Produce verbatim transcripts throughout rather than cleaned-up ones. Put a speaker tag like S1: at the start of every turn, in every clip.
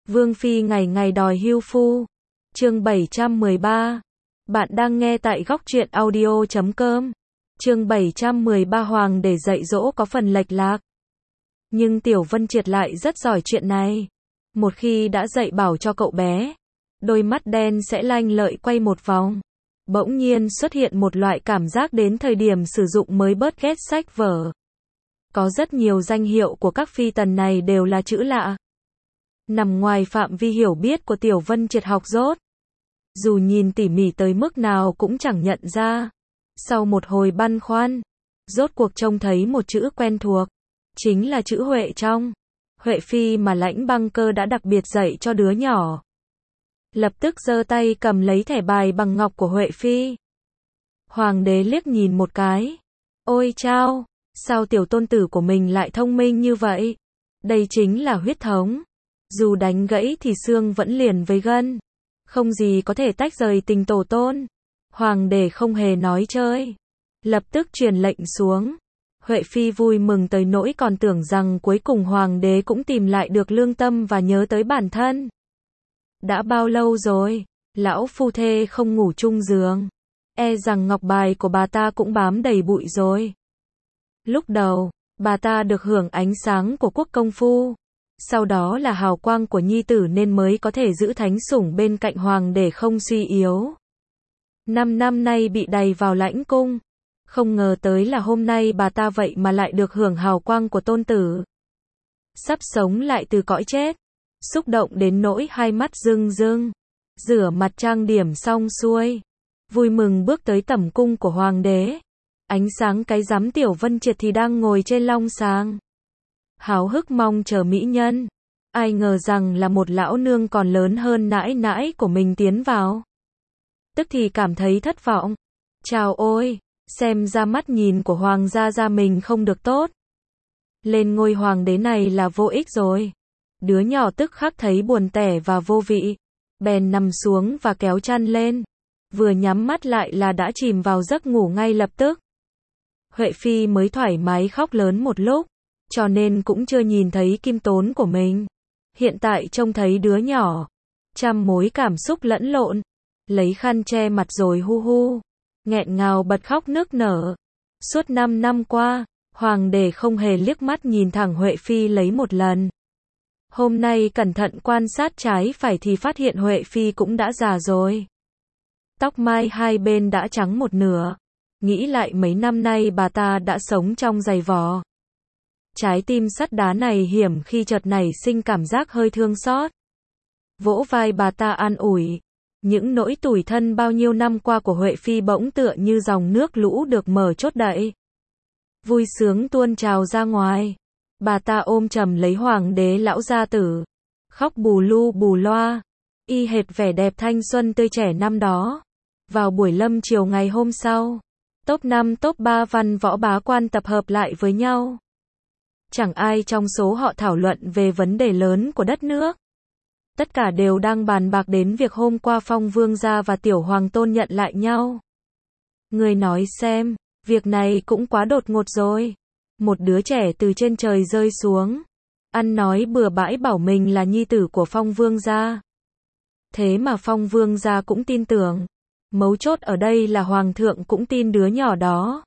S1: Vương phi ngày ngày đòi hưu phu. Chương bảy trăm mười ba. Bạn đang nghe tại góc truyện audio chấm com. Chương bảy trăm mười ba Hoàng để dạy dỗ có phần lệch lạc. Nhưng Tiểu Vân Triệt lại rất giỏi chuyện này. Một khi đã dạy bảo cho cậu bé, đôi mắt đen sẽ lanh lợi quay một vòng. Bỗng nhiên xuất hiện một loại cảm giác đến thời điểm sử dụng mới bớt ghét sách vở. Có rất nhiều danh hiệu của các phi tần này đều là chữ lạ, nằm ngoài phạm vi hiểu biết của Tiểu Vân Triệt học dốt. Dù nhìn tỉ mỉ tới mức nào cũng chẳng nhận ra. Sau một hồi băn khoăn, rốt cuộc trông thấy một chữ quen thuộc, chính là chữ Huệ trong. Huệ phi mà Lãnh Băng Cơ đã đặc biệt dạy cho đứa nhỏ. Lập tức giơ tay cầm lấy thẻ bài bằng ngọc của Huệ phi. Hoàng đế liếc nhìn một cái. Ôi chao, sao tiểu tôn tử của mình lại thông minh như vậy? Đây chính là huyết thống. Dù đánh gãy thì xương vẫn liền với gân. Không gì có thể tách rời tình tổ tôn. Hoàng đế không hề nói chơi. Lập tức truyền lệnh xuống. Huệ phi vui mừng tới nỗi còn tưởng rằng cuối cùng hoàng đế cũng tìm lại được lương tâm và nhớ tới bản thân. Đã bao lâu rồi, lão phu thê không ngủ chung giường. E rằng ngọc bài của bà ta cũng bám đầy bụi rồi. Lúc đầu, bà ta được hưởng ánh sáng của quốc công phu. Sau đó là hào quang của nhi tử nên mới có thể giữ thánh sủng bên cạnh hoàng để không suy yếu. Năm năm nay bị đày vào lãnh cung. Không ngờ tới là hôm nay bà ta vậy mà lại được hưởng hào quang của tôn tử. Sắp sống lại từ cõi chết. Xúc động đến nỗi hai mắt rưng rưng. Rửa mặt trang điểm xong xuôi. Vui mừng bước tới tẩm cung của hoàng đế. Ánh sáng cái rắm Tiểu Vân Triệt thì đang ngồi trên long sàng. Háo hức mong chờ mỹ nhân. Ai ngờ rằng là một lão nương còn lớn hơn nãi nãi của mình tiến vào. Tức thì cảm thấy thất vọng. Chào ôi, xem ra mắt nhìn của hoàng gia gia mình không được tốt. Lên ngôi hoàng đế này là vô ích rồi. Đứa nhỏ tức khắc thấy buồn tẻ và vô vị. Bèn nằm xuống và kéo chăn lên. Vừa nhắm mắt lại là đã chìm vào giấc ngủ ngay lập tức. Huệ phi mới thoải mái khóc lớn một lúc. Cho nên cũng chưa nhìn thấy kim tốn của mình. Hiện tại trông thấy đứa nhỏ. Trăm mối cảm xúc lẫn lộn. Lấy khăn che mặt rồi hu hu. Nghẹn ngào bật khóc nức nở. Suốt năm năm qua, hoàng đế không hề liếc mắt nhìn thẳng Huệ phi lấy một lần. Hôm nay cẩn thận quan sát trái phải thì phát hiện Huệ phi cũng đã già rồi. Tóc mai hai bên đã trắng một nửa. Nghĩ lại mấy năm nay bà ta đã sống trong giày vò. Trái tim sắt đá này hiểm khi chợt nảy sinh cảm giác hơi thương xót. Vỗ vai bà ta an ủi. Những nỗi tủi thân bao nhiêu năm qua của Huệ phi bỗng tựa như dòng nước lũ được mở chốt đậy. Vui sướng tuôn trào ra ngoài. Bà ta ôm chầm lấy hoàng đế lão gia tử. Khóc bù lu bù loa. Y hệt vẻ đẹp thanh xuân tươi trẻ năm đó. Vào buổi lâm chiều ngày hôm sau, top năm top ba văn võ bá quan tập hợp lại với nhau. Chẳng ai trong số họ thảo luận về vấn đề lớn của đất nước. Tất cả đều đang bàn bạc đến việc hôm qua Phong Vương gia và Tiểu Hoàng Tôn nhận lại nhau. Người nói xem, việc này cũng quá đột ngột rồi. Một đứa trẻ từ trên trời rơi xuống. Ăn nói bừa bãi bảo mình là nhi tử của Phong Vương gia. Thế mà Phong Vương gia cũng tin tưởng. Mấu chốt ở đây là Hoàng thượng cũng tin đứa nhỏ đó.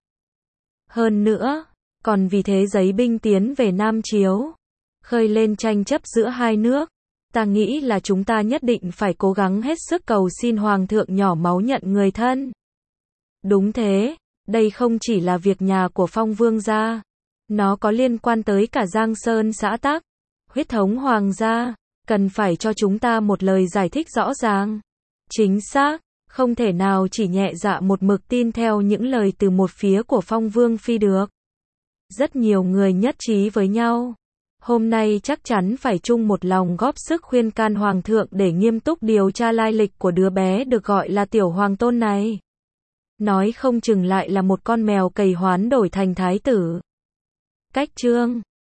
S1: Hơn nữa, còn vì thế giấy binh tiến về Nam Chiếu. Khơi lên tranh chấp giữa hai nước. Ta nghĩ là chúng ta nhất định phải cố gắng hết sức cầu xin Hoàng thượng nhỏ máu nhận người thân. Đúng thế, đây không chỉ là việc nhà của Phong Vương gia. Nó có liên quan tới cả Giang Sơn xã tắc. Huyết thống Hoàng gia, cần phải cho chúng ta một lời giải thích rõ ràng. Chính xác, không thể nào chỉ nhẹ dạ một mực tin theo những lời từ một phía của Phong Vương phi được. Rất nhiều người nhất trí với nhau. Hôm nay chắc chắn phải chung một lòng góp sức khuyên can Hoàng thượng để nghiêm túc điều tra lai lịch của đứa bé được gọi là Tiểu Hoàng Tôn này. Nói không chừng lại là một con mèo cầy hoán đổi thành thái tử. Cách chương